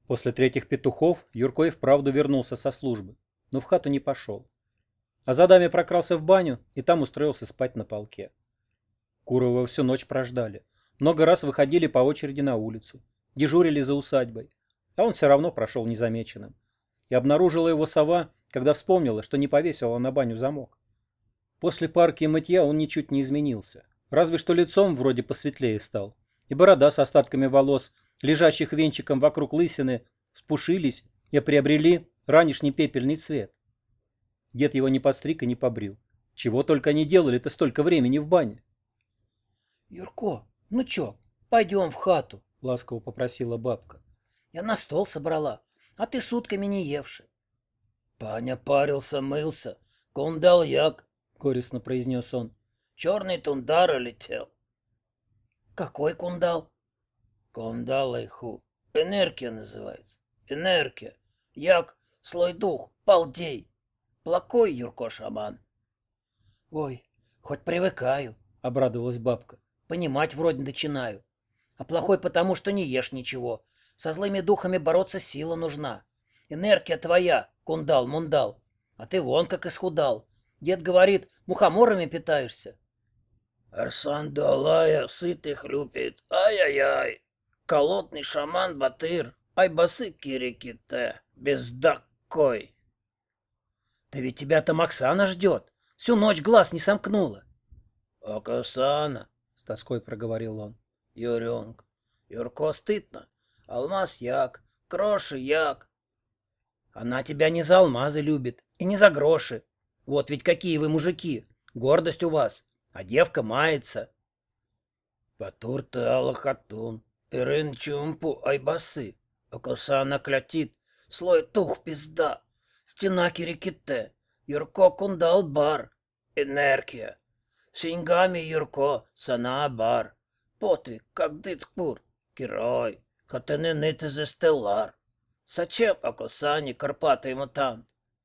После третьих петухов Юрко и вправду вернулся со службы, но в хату не пошел. А за даме прокрался в баню и там устроился спать на полке. Курова всю ночь прождали. Много раз выходили по очереди на улицу, дежурили за усадьбой, а он все равно прошел незамеченным. И обнаружила его сова, когда вспомнила, что не повесила на баню замок. После парки и мытья он ничуть не изменился, разве что лицом вроде посветлее стал, и борода с остатками волос, лежащих венчиком вокруг лысины, спушились и приобрели ранешний пепельный цвет. Дед его не подстриг и не побрил. Чего только они делали-то столько времени в бане. — Юрко, ну чё, пойдем в хату, — ласково попросила бабка. — Я на стол собрала, а ты сутками не евши. — Паня парился, мылся, кундал як, — горестно произнес он. — Черный тундар летел. — Какой кундал? — Кундал айху. Энергия называется. Энергия. Як, слой дух, полдей. Плакой, Юрко, шаман. — Ой, хоть привыкаю, — обрадовалась бабка. — Понимать вроде начинаю. А плохой потому, что не ешь ничего. Со злыми духами бороться сила нужна. Энергия твоя, кундал-мундал. А ты вон как исхудал. Дед говорит, мухоморами питаешься. Арсан Дуалая сытый хлюпает. Ай-яй-яй. Колотный шаман Батыр. Айбасы кириките. Бездакой. Да ведь тебя там Оксана ждет. Всю ночь глаз не сомкнула. Оксана, с тоской проговорил он. Юрюнг, Юрко стыдно. Алмаз як, кроши як. Она тебя не за алмазы любит и не за гроши. Вот ведь какие вы мужики. Гордость у вас. А девка мается. Батур ты аллахатун. Ирын чумпу айбасы. Оксана клятит. Слой тух пизда. Стена кириките. Юрко кундал бар. Энергия. Синьгами Юрко сана бар. Подвиг, как дыткур. Герой. Хатаны ныты за стеллар. Зачем Оксане Карпатый мутант?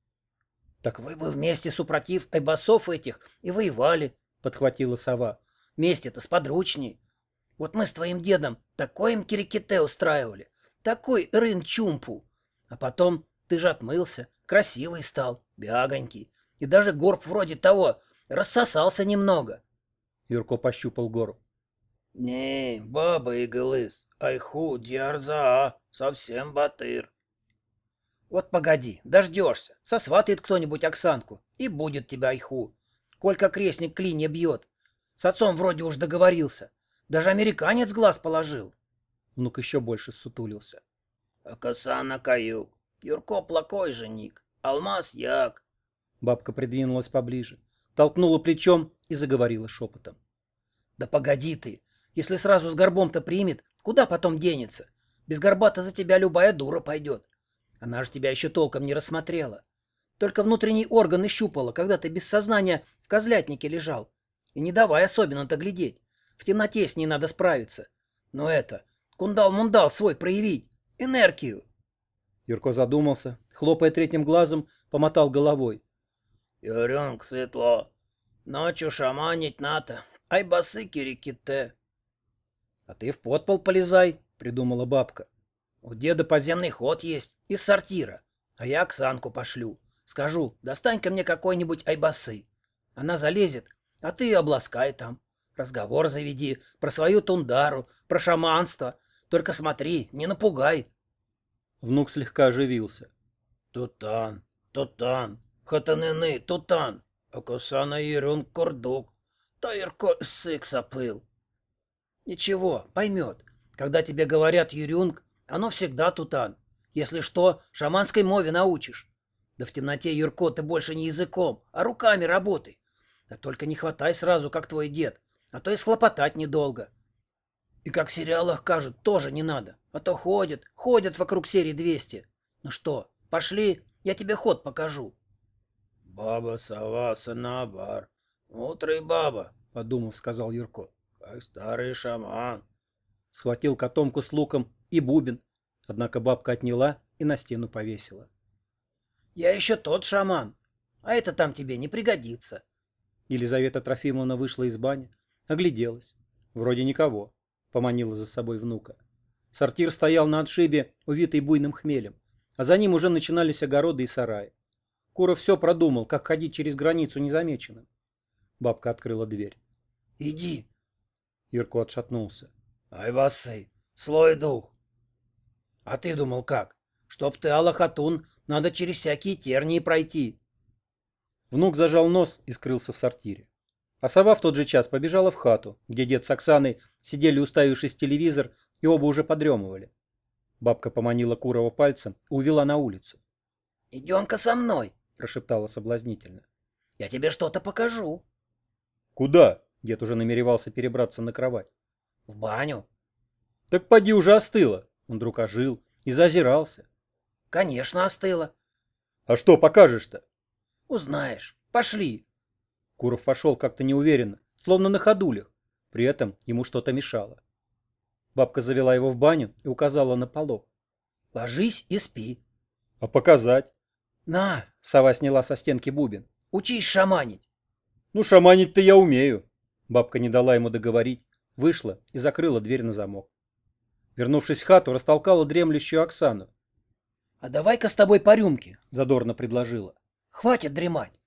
Так вы бы вместе супротив айбасов этих и воевали, подхватила сова. Вместе-то сподручней. Вот мы с твоим дедом такой им кириките устраивали. Такой рын-чумпу. А потом ты же отмылся, красивый стал, бягонький. И даже горб вроде того рассосался немного. Юрко пощупал гору. Не, баба и гылыс, айху, дьярза, совсем батыр. Вот погоди, дождешься, сосватает кто-нибудь Оксанку, и будет тебя айху. Колька крестник клинья бьет. С отцом вроде уж договорился. Даже американец глаз положил. Внук еще больше ссутулился. Оксана каюк, Юрко плакой женик, алмаз як. Бабка придвинулась поближе, толкнула плечом и заговорила шепотом. Да погоди ты, если сразу с горбом-то примет, куда потом денется? Без горба-то за тебя любая дура пойдет. Она же тебя еще толком не рассмотрела. Только внутренний орган щупала, когда ты без сознания в козлятнике лежал. И не давай особенно-то глядеть. В темноте с ней надо справиться. Но это, кундал-мундал свой проявить. Энергию. Юрко задумался, хлопая третьим глазом, помотал головой. Юрюнг, светло. Ночью шаманить надо. Айбасы кириките. А ты в подпол полезай, придумала бабка. У деда подземный ход есть, из сортира. А я Оксанку пошлю. Скажу, достань-ка мне какой-нибудь айбасы. Она залезет, а ты ее обласкай там. Разговор заведи про свою тундару, про шаманство. Только смотри, не напугай. Внук слегка оживился. Тутан, тутан, хатаныны, тутан. Оксана ерун курдук. Тайрко сык сопыл. Ничего, поймет. Когда тебе говорят Юрюнг, оно всегда тутан. Если что, шаманской мове научишь. Да в темноте, Юрко, ты больше не языком, а руками работай. Да только не хватай сразу, как твой дед, а то и схлопотать недолго. И как в сериалах кажут, тоже не надо, а то ходят вокруг серии 200. Ну что, пошли, я тебе ход покажу. Баба-сова, санабар. Мудрый баба, подумав, сказал Юрко. Как старый шаман. Схватил котомку с луком и бубен, однако бабка отняла и на стену повесила. Я еще тот шаман, а это там тебе не пригодится. Елизавета Трофимовна вышла из бани, огляделась. Вроде никого, поманила за собой внука. Сортир стоял на отшибе, увитый буйным хмелем, а за ним уже начинались огороды и сараи. Куров все продумал, как ходить через границу незамеченным. Бабка открыла дверь. Иди. Юрко отшатнулся. Айбасы, слой дух. А ты думал как? Чтоб ты, Аллахатун, надо через всякие тернии пройти. Внук зажал нос и скрылся в сортире. А сова в тот же час побежала в хату, где дед с Оксаной сидели, уставившись в телевизор, и оба уже подремывали. Бабка поманила Курова пальцем и увела на улицу. «Идем-ка со мной», — прошептала соблазнительно. «Я тебе что-то покажу». «Куда?» — дед уже намеревался перебраться на кровать. «В баню». «Так поди уже остыло». Он вдруг ожил и зазирался. «Конечно, остыло». «А что покажешь-то?» «Узнаешь. Пошли». Куров пошел как-то неуверенно, словно на ходулях. При этом ему что-то мешало. Бабка завела его в баню и указала на полок. «Ложись и спи». «А показать?» «На!» — сова сняла со стенки бубен. «Учись шаманить». «Ну, шаманить-то я умею». Бабка не дала ему договорить, вышла и закрыла дверь на замок. Вернувшись в хату, растолкала дремлющую Оксану. «А давай-ка с тобой по рюмке», — задорно предложила. «Хватит дремать».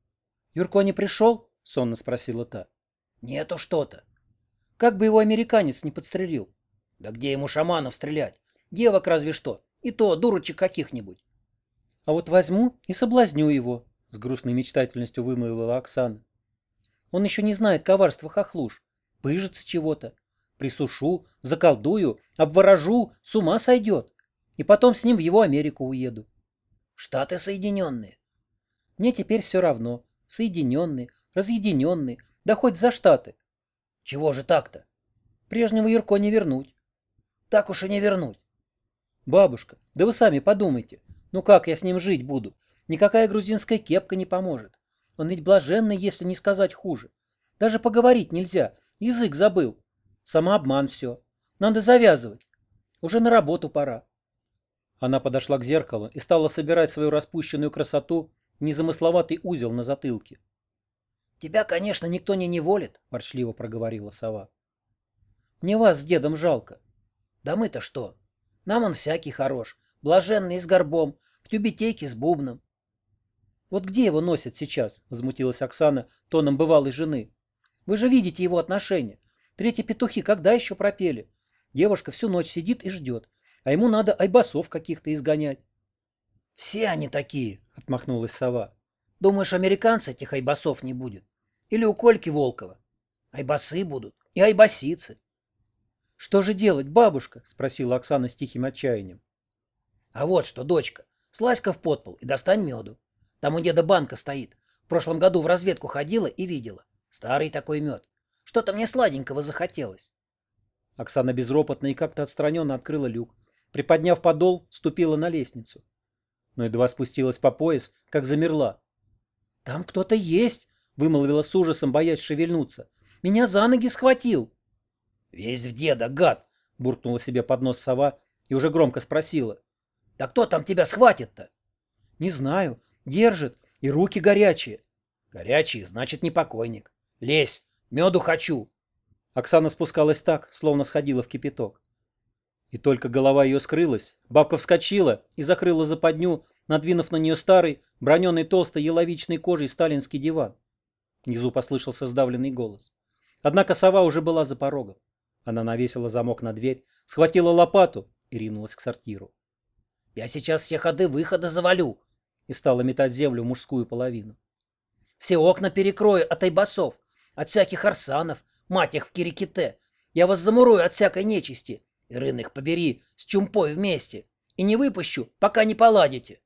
«Юрко не пришел?» — сонно спросила та. «Нету что-то». «Как бы его американец не подстрелил?» «Да где ему шаманов стрелять? Девок разве что. И то дурочек каких-нибудь». «А вот возьму и соблазню его», — с грустной мечтательностью вымолвила Оксана. «Он еще не знает коварства хохлуш. Пыжится чего-то. Присушу, заколдую, обворожу, с ума сойдет. И потом с ним в его Америку уеду». «Штаты Соединенные». «Мне теперь все равно. Соединенные, разъединенные, да хоть за Штаты». «Чего же так-то?» «Прежнего Юрко не вернуть». «Так уж и не вернуть». «Бабушка, да вы сами подумайте. Ну как я с ним жить буду? Никакая грузинская кепка не поможет. Он ведь блаженный, если не сказать хуже. Даже поговорить нельзя. Язык забыл. Самообман все. Надо завязывать. Уже на работу пора». Она подошла к зеркалу и стала собирать свою распущенную красоту в незамысловатый узел на затылке. «Тебя, конечно, никто не неволит», — ворчливо проговорила сова. «Мне вас с дедом жалко». «Да мы-то что? Нам он всякий хорош. Блаженный с горбом, в тюбетейке с бубном». «Вот где его носят сейчас?» — возмутилась Оксана тоном бывалой жены. «Вы же видите его отношения. Третьи петухи когда еще пропели? Девушка всю ночь сидит и ждет, а ему надо айбасов каких-то изгонять». «Все они такие», — отмахнулась сова. «Думаешь, американца этих айбасов не будет? Или у Кольки Волкова? Айбасы будут и айбасицы». «Что же делать, бабушка?» — спросила Оксана с тихим отчаянием. «А вот что, дочка, слазь-ка в подпол и достань меду. Там у деда банка стоит. В прошлом году в разведку ходила и видела. Старый такой мед. Что-то мне сладенького захотелось». Оксана безропотно и как-то отстраненно открыла люк. Приподняв подол, ступила на лестницу. Но едва спустилась по пояс, как замерла. «Там кто-то есть!» — вымолвила с ужасом, боясь шевельнуться. «Меня за ноги схватил!» «Весь в деда, гад!» — буркнула себе под нос сова и уже громко спросила. «Да кто там тебя схватит-то?» «Не знаю. Держит. И руки горячие». «Горячие, значит, не покойник. Лезь, меду хочу». Оксана спускалась так, словно сходила в кипяток. И только голова ее скрылась, бабка вскочила и закрыла западню, надвинув на нее старый, броненый толстой еловичной кожей сталинский диван. Внизу послышался сдавленный голос. Однако сова уже была за порогом. Она навесила замок на дверь, схватила лопату и ринулась к сортиру. «Я сейчас все ходы-выходы завалю», и стала метать землю в мужскую половину. «Все окна перекрою от айбасов, от всяких арсанов, мать их в кириките. Я вас замурую от всякой нечисти, и рын их побери с чумпой вместе, и не выпущу, пока не поладите».